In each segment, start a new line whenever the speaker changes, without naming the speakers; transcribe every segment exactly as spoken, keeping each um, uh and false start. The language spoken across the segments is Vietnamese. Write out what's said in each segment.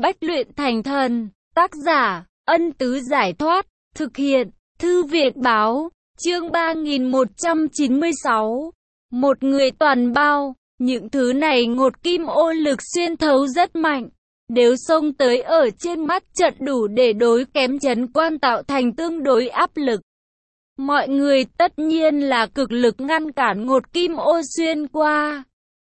Bách luyện thành thần. Tác giả, Ân Tứ Giải Thoát. Thực hiện, Thư viện Báo. Chương ba nghìn một trăm chín mươi sáu. Một người toàn bao. Những thứ này ngột kim ô lực xuyên thấu rất mạnh. Nếu xông tới ở trên mắt trận đủ để đối kém trấn quan tạo thành tương đối áp lực. Mọi người tất nhiên là cực lực ngăn cản ngột kim ô xuyên qua.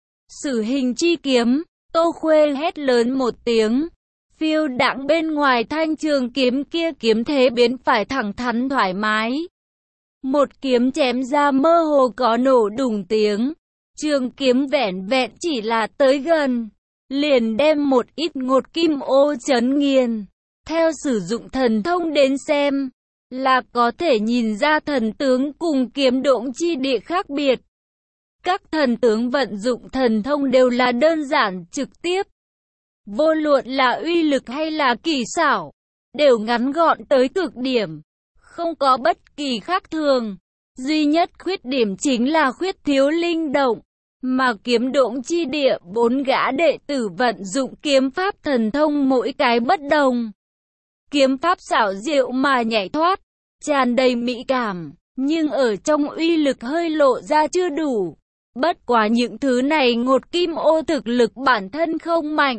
Sử hình chi kiếm, Tô Khuê hét lớn một tiếng. Phiêu đãng bên ngoài thanh trường kiếm kia kiếm thế biến phải thẳng thắn thoải mái. Một kiếm chém ra mơ hồ có nổ đùng tiếng. Trường kiếm vẻn vẹn chỉ là tới gần, liền đem một ít ngột kim ô chấn nghiền. Theo sử dụng thần thông đến xem, là có thể nhìn ra thần tướng cùng kiếm độn chi địa khác biệt. Các thần tướng vận dụng thần thông đều là đơn giản trực tiếp. Vô luận là uy lực hay là kỳ xảo, đều ngắn gọn tới cực điểm, không có bất kỳ khác thường. Duy nhất khuyết điểm chính là khuyết thiếu linh động, mà kiếm độn chi địa bốn gã đệ tử vận dụng kiếm pháp thần thông mỗi cái bất đồng. Kiếm pháp xảo diệu mà nhảy thoát, tràn đầy mỹ cảm, nhưng ở trong uy lực hơi lộ ra chưa đủ. Bất quá những thứ này ngột kim ô thực lực bản thân không mạnh.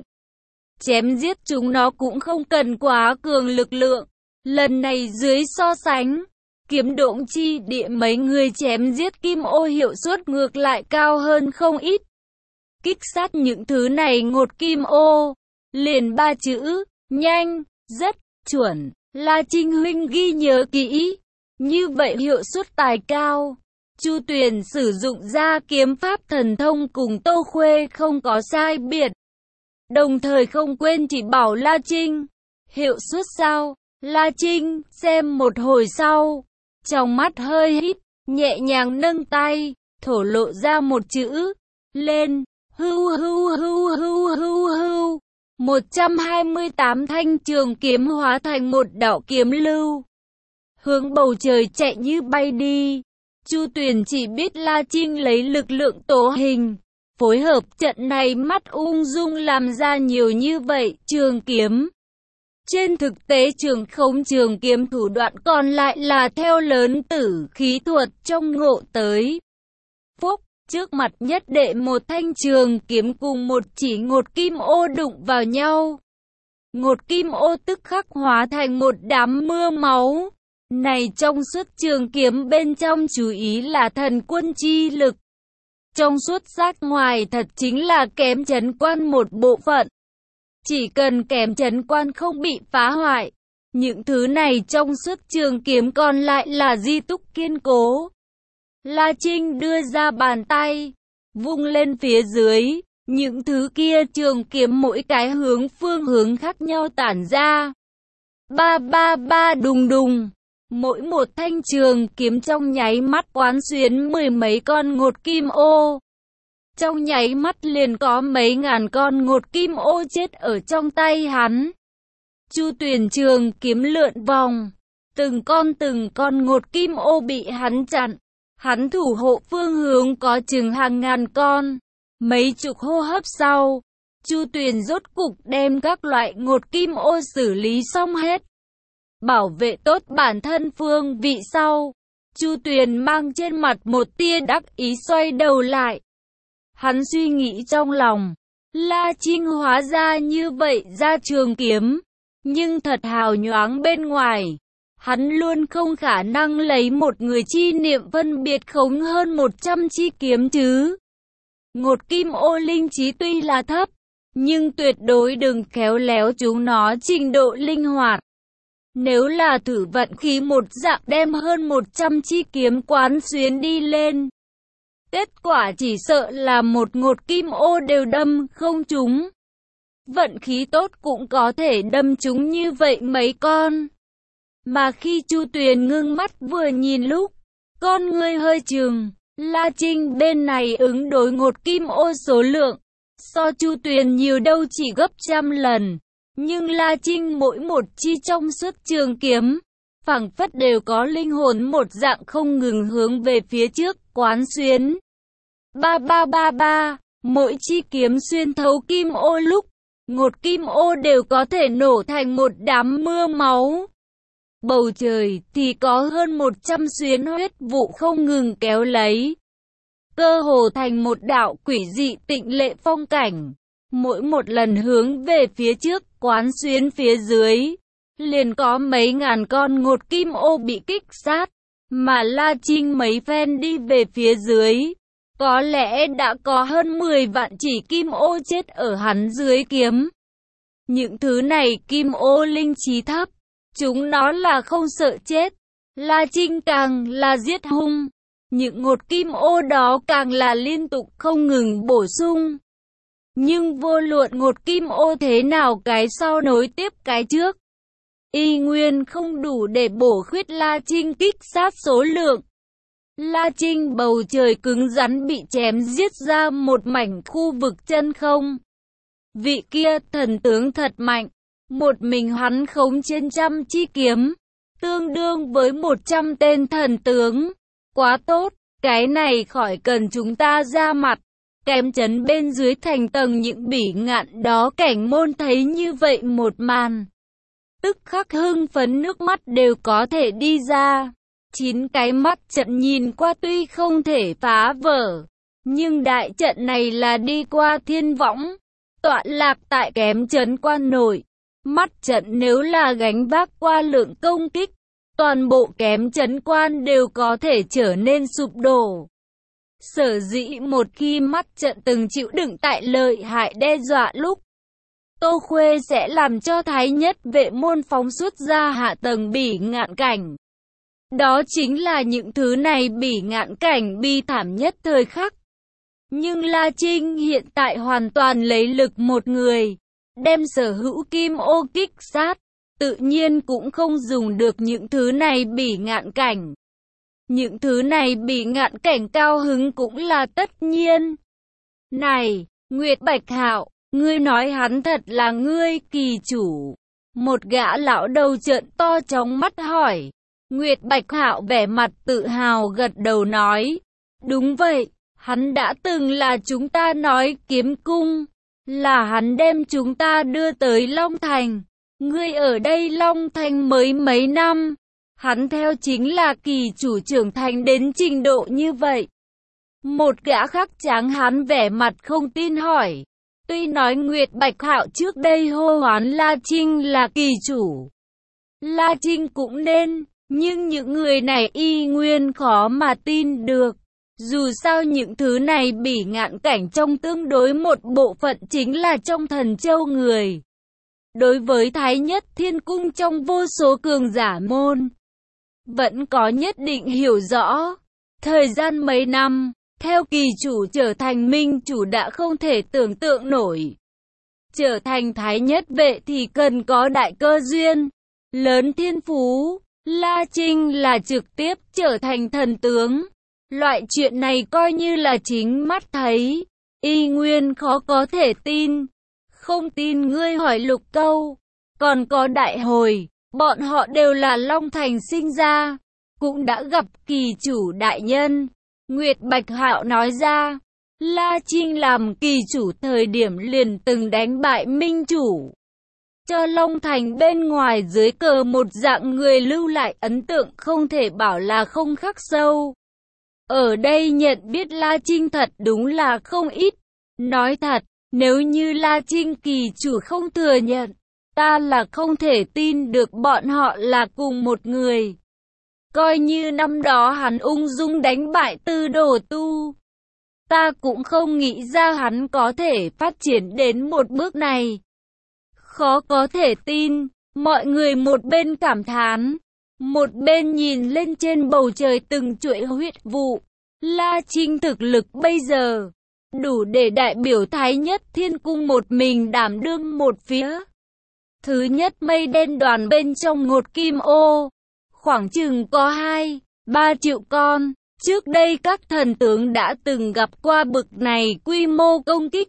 Chém giết chúng nó cũng không cần quá cường lực lượng. Lần này dưới so sánh, kiếm độn chi địa mấy người chém giết kim ô hiệu suất ngược lại cao hơn không ít. Kích sát những thứ này ngột kim ô, liền ba chữ, nhanh, rất, chuẩn, La Trinh huynh ghi nhớ kỹ. Như vậy hiệu suất tài cao. Chu Tuyền sử dụng ra kiếm pháp thần thông cùng Tô Khuê không có sai biệt. Đồng thời không quên chỉ bảo La Trinh. Hiệu suất sao? La Trinh xem một hồi sau, trong mắt hơi híp, nhẹ nhàng nâng tay, thổ lộ ra một chữ, lên, hưu hưu hưu hưu hưu hưu. một trăm hai mươi tám thanh trường kiếm hóa thành một đạo kiếm lưu, hướng bầu trời chạy như bay đi. Chu Tuyền chỉ biết La Trinh lấy lực lượng tổ hình, phối hợp trận này mắt ung dung làm ra nhiều như vậy trường kiếm. Trên thực tế trường khống trường kiếm thủ đoạn còn lại là theo lớn tử khí thuật trong ngộ tới. Phúc, trước mặt nhất đệ một thanh trường kiếm cùng một chỉ ngột kim ô đụng vào nhau. Ngột kim ô tức khắc hóa thành một đám mưa máu. Này trong suốt trường kiếm bên trong chú ý là thần quân chi lực. Trong suốt sắc ngoài thật chính là kém trấn quan một bộ phận. Chỉ cần kém trấn quan không bị phá hoại, những thứ này trong suốt trường kiếm còn lại là di túc kiên cố. La Trinh đưa ra bàn tay, vung lên phía dưới, những thứ kia trường kiếm mỗi cái hướng phương hướng khác nhau tản ra. Ba ba ba đùng đùng, mỗi một thanh trường kiếm trong nháy mắt quán xuyến mười mấy con ngột kim ô. Trong nháy mắt liền có mấy ngàn con ngột kim ô chết ở trong tay hắn. Chu Tuyền trường kiếm lượn vòng, từng con từng con ngột kim ô bị hắn chặn. Hắn thủ hộ phương hướng có chừng hàng ngàn con. Mấy chục hô hấp sau, Chu Tuyền rốt cục đem các loại ngột kim ô xử lý xong hết. Bảo vệ tốt bản thân phương vị sau, Chu Tuyền mang trên mặt một tia đắc ý xoay đầu lại. Hắn suy nghĩ trong lòng, La Trinh hóa ra như vậy ra trường kiếm, nhưng thật hào nhoáng bên ngoài. Hắn luôn không khả năng lấy một người chi niệm phân biệt khống hơn một trăm chi kiếm chứ. Ngột kim ô linh trí tuy là thấp, nhưng tuyệt đối đừng khéo léo chúng nó trình độ linh hoạt. Nếu là thử vận khí một dạng đem hơn một trăm chi kiếm quán xuyến đi lên, kết quả chỉ sợ là một ngột kim ô đều đâm không trúng. Vận khí tốt cũng có thể đâm trúng như vậy mấy con. Mà khi Chu Tuyền ngưng mắt vừa nhìn lúc, con ngươi hơi trừng, La Trinh bên này ứng đối ngột kim ô số lượng, so Chu Tuyền nhiều đâu chỉ gấp trăm lần. Nhưng La Trinh mỗi một chi trong suốt trường kiếm, phảng phất đều có linh hồn một dạng không ngừng hướng về phía trước, quán xuyến. Ba ba ba ba, mỗi chi kiếm xuyên thấu kim ô lúc, ngột kim ô đều có thể nổ thành một đám mưa máu. Bầu trời thì có hơn một trăm xuyến huyết vụ không ngừng kéo lấy, cơ hồ thành một đạo quỷ dị tịnh lệ phong cảnh. Mỗi một lần hướng về phía trước, quán xuyến phía dưới, liền có mấy ngàn con ngột kim ô bị kích sát, mà La Trinh mấy phen đi về phía dưới, có lẽ đã có hơn mười vạn chỉ kim ô chết ở hắn dưới kiếm. Những thứ này kim ô linh trí thấp, chúng nó là không sợ chết. La Trinh càng là giết hung, những ngột kim ô đó càng là liên tục không ngừng bổ sung. Nhưng vô luận ngột kim ô thế nào, cái sau nối tiếp cái trước, y nguyên không đủ để bổ khuyết La Trinh kích sát số lượng. La Trinh bầu trời cứng rắn bị chém giết ra một mảnh khu vực chân không. Vị kia thần tướng thật mạnh, một mình hắn khống trên trăm chi kiếm, tương đương với một trăm tên thần tướng. Quá tốt, cái này khỏi cần chúng ta ra mặt. Kém chấn bên dưới thành tầng những bỉ ngạn đó cảnh môn thấy như vậy một màn, tức khắc hưng phấn nước mắt đều có thể đi ra. Chín cái mắt trận nhìn qua tuy không thể phá vỡ, nhưng đại trận này là đi qua thiên võng, tọa lạc tại kém chấn quan nội. Mắt trận nếu là gánh vác qua lượng công kích, toàn bộ kém chấn quan đều có thể trở nên sụp đổ. Sở dĩ một khi mắt trận từng chịu đựng tại lợi hại đe dọa lúc, Tô Khuê sẽ làm cho Thái Nhất vệ môn phóng xuất ra hạ tầng bỉ ngạn cảnh. Đó chính là những thứ này bỉ ngạn cảnh bi thảm nhất thời khắc. Nhưng La Trinh hiện tại hoàn toàn lấy lực một người, đem sở hữu kim ô kích sát, tự nhiên cũng không dùng được những thứ này bỉ ngạn cảnh. Những thứ này bỉ ngạn cảnh cao hứng cũng là tất nhiên. Này, Nguyệt Bạch Hạo, ngươi nói hắn thật là ngươi kỳ chủ. Một gã lão đầu trợn to trong mắt hỏi. Nguyệt Bạch Hạo vẻ mặt tự hào gật đầu nói. Đúng vậy, hắn đã từng là chúng ta nói kiếm cung. Là hắn đem chúng ta đưa tới Long Thành. Ngươi ở đây Long Thành mới mấy năm. Hắn theo chính là kỳ chủ trưởng thành đến trình độ như vậy. Một gã khác tráng hán vẻ mặt không tin hỏi. Tuy nói Nguyệt Bạch Hạo trước đây hô hoán La Trinh là kỳ chủ, La Trinh cũng nên, nhưng những người này y nguyên khó mà tin được. Dù sao những thứ này bỉ ngạn cảnh trong tương đối một bộ phận chính là trong thần châu người. Đối với Thái Nhất Thiên Cung trong vô số cường giả môn, vẫn có nhất định hiểu rõ. Thời gian mấy năm, theo kỳ chủ trở thành minh chủ đã không thể tưởng tượng nổi. Trở thành Thái Nhất vệ thì cần có đại cơ duyên, lớn thiên phú. La Trinh là trực tiếp trở thành thần tướng. Loại chuyện này coi như là chính mắt thấy, y nguyên khó có thể tin. Không tin ngươi hỏi Lục Câu. Còn có Đại Hồi, bọn họ đều là Long Thành sinh ra, cũng đã gặp kỳ chủ đại nhân. Nguyệt Bạch Hạo nói ra, La Trinh làm kỳ chủ thời điểm liền từng đánh bại minh chủ, cho Long Thành bên ngoài dưới cờ một dạng người lưu lại ấn tượng không thể bảo là không khắc sâu. Ở đây nhận biết La Trinh thật đúng là không ít. Nói thật, nếu như La Trinh kỳ chủ không thừa nhận, ta là không thể tin được bọn họ là cùng một người. Coi như năm đó hắn ung dung đánh bại Tư Đồ Tu, ta cũng không nghĩ ra hắn có thể phát triển đến một bước này. Khó có thể tin, mọi người một bên cảm thán, một bên nhìn lên trên bầu trời từng chuỗi huyết vụ. La Trinh thực lực bây giờ, đủ để đại biểu Thái Nhất Thiên Cung một mình đảm đương một phía. Thứ nhất mây đen đoàn bên trong ngột kim ô, khoảng chừng có hai, ba triệu con. Trước đây các thần tướng đã từng gặp qua bực này quy mô công kích.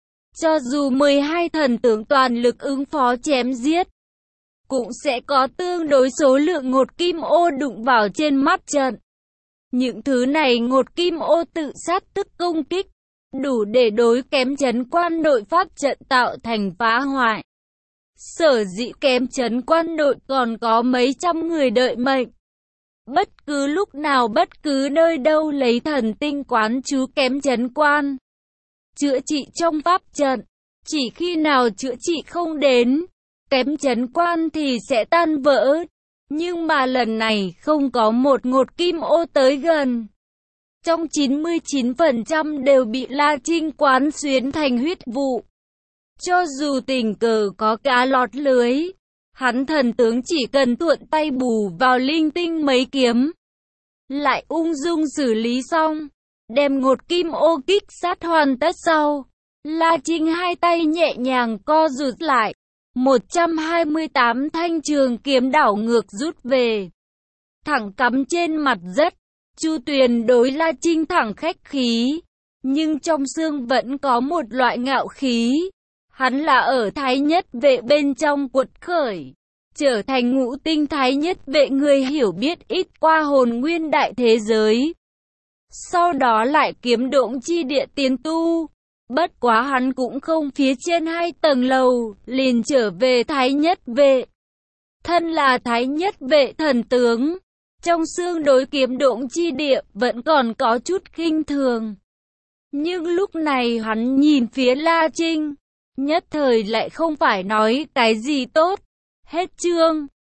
Cho dù mười hai thần tướng toàn lực ứng phó chém giết, cũng sẽ có tương đối số lượng ngột kim ô đụng vào trên mắt trận. Những thứ này ngột kim ô tự sát tức công kích, đủ để đối kém trấn quan nội pháp trận tạo thành phá hoại. Sở dĩ kém trấn quan nội còn có mấy trăm người đợi mệnh. Bất cứ lúc nào bất cứ nơi đâu lấy thần tinh quán chú kém trấn quan. Chữa trị trong pháp trận. Chỉ khi nào chữa trị không đến, kém trấn quan thì sẽ tan vỡ. Nhưng mà lần này không có một ngột kim ô tới gần. Trong chín mươi chín phần trăm đều bị La Trinh quán xuyến thành huyết vụ. Cho dù tình cờ có cá lọt lưới, hắn thần tướng chỉ cần thuận tay bù vào linh tinh mấy kiếm, lại ung dung xử lý xong, đem ngột kim ô kích sát hoàn tất sau. La Trinh hai tay nhẹ nhàng co rụt lại, một trăm hai mươi tám thanh trường kiếm đảo ngược rút về, thẳng cắm trên mặt đất. Chu Tuyền đối La Trinh thẳng khách khí, nhưng trong xương vẫn có một loại ngạo khí. Hắn là ở Thái Nhất Vệ bên trong quật khởi, trở thành ngũ tinh Thái Nhất Vệ, người hiểu biết ít qua hồn nguyên đại thế giới. Sau đó lại kiếm Độn Chi Địa tiến tu. Bất quá hắn cũng không phía trên hai tầng lầu, liền trở về Thái Nhất Vệ. Thân là Thái Nhất Vệ thần tướng, trong xương đối kiếm Độn Chi Địa vẫn còn có chút khinh thường. Nhưng lúc này hắn nhìn phía La Trinh, nhất thời lại không phải nói cái gì tốt. Hết chương.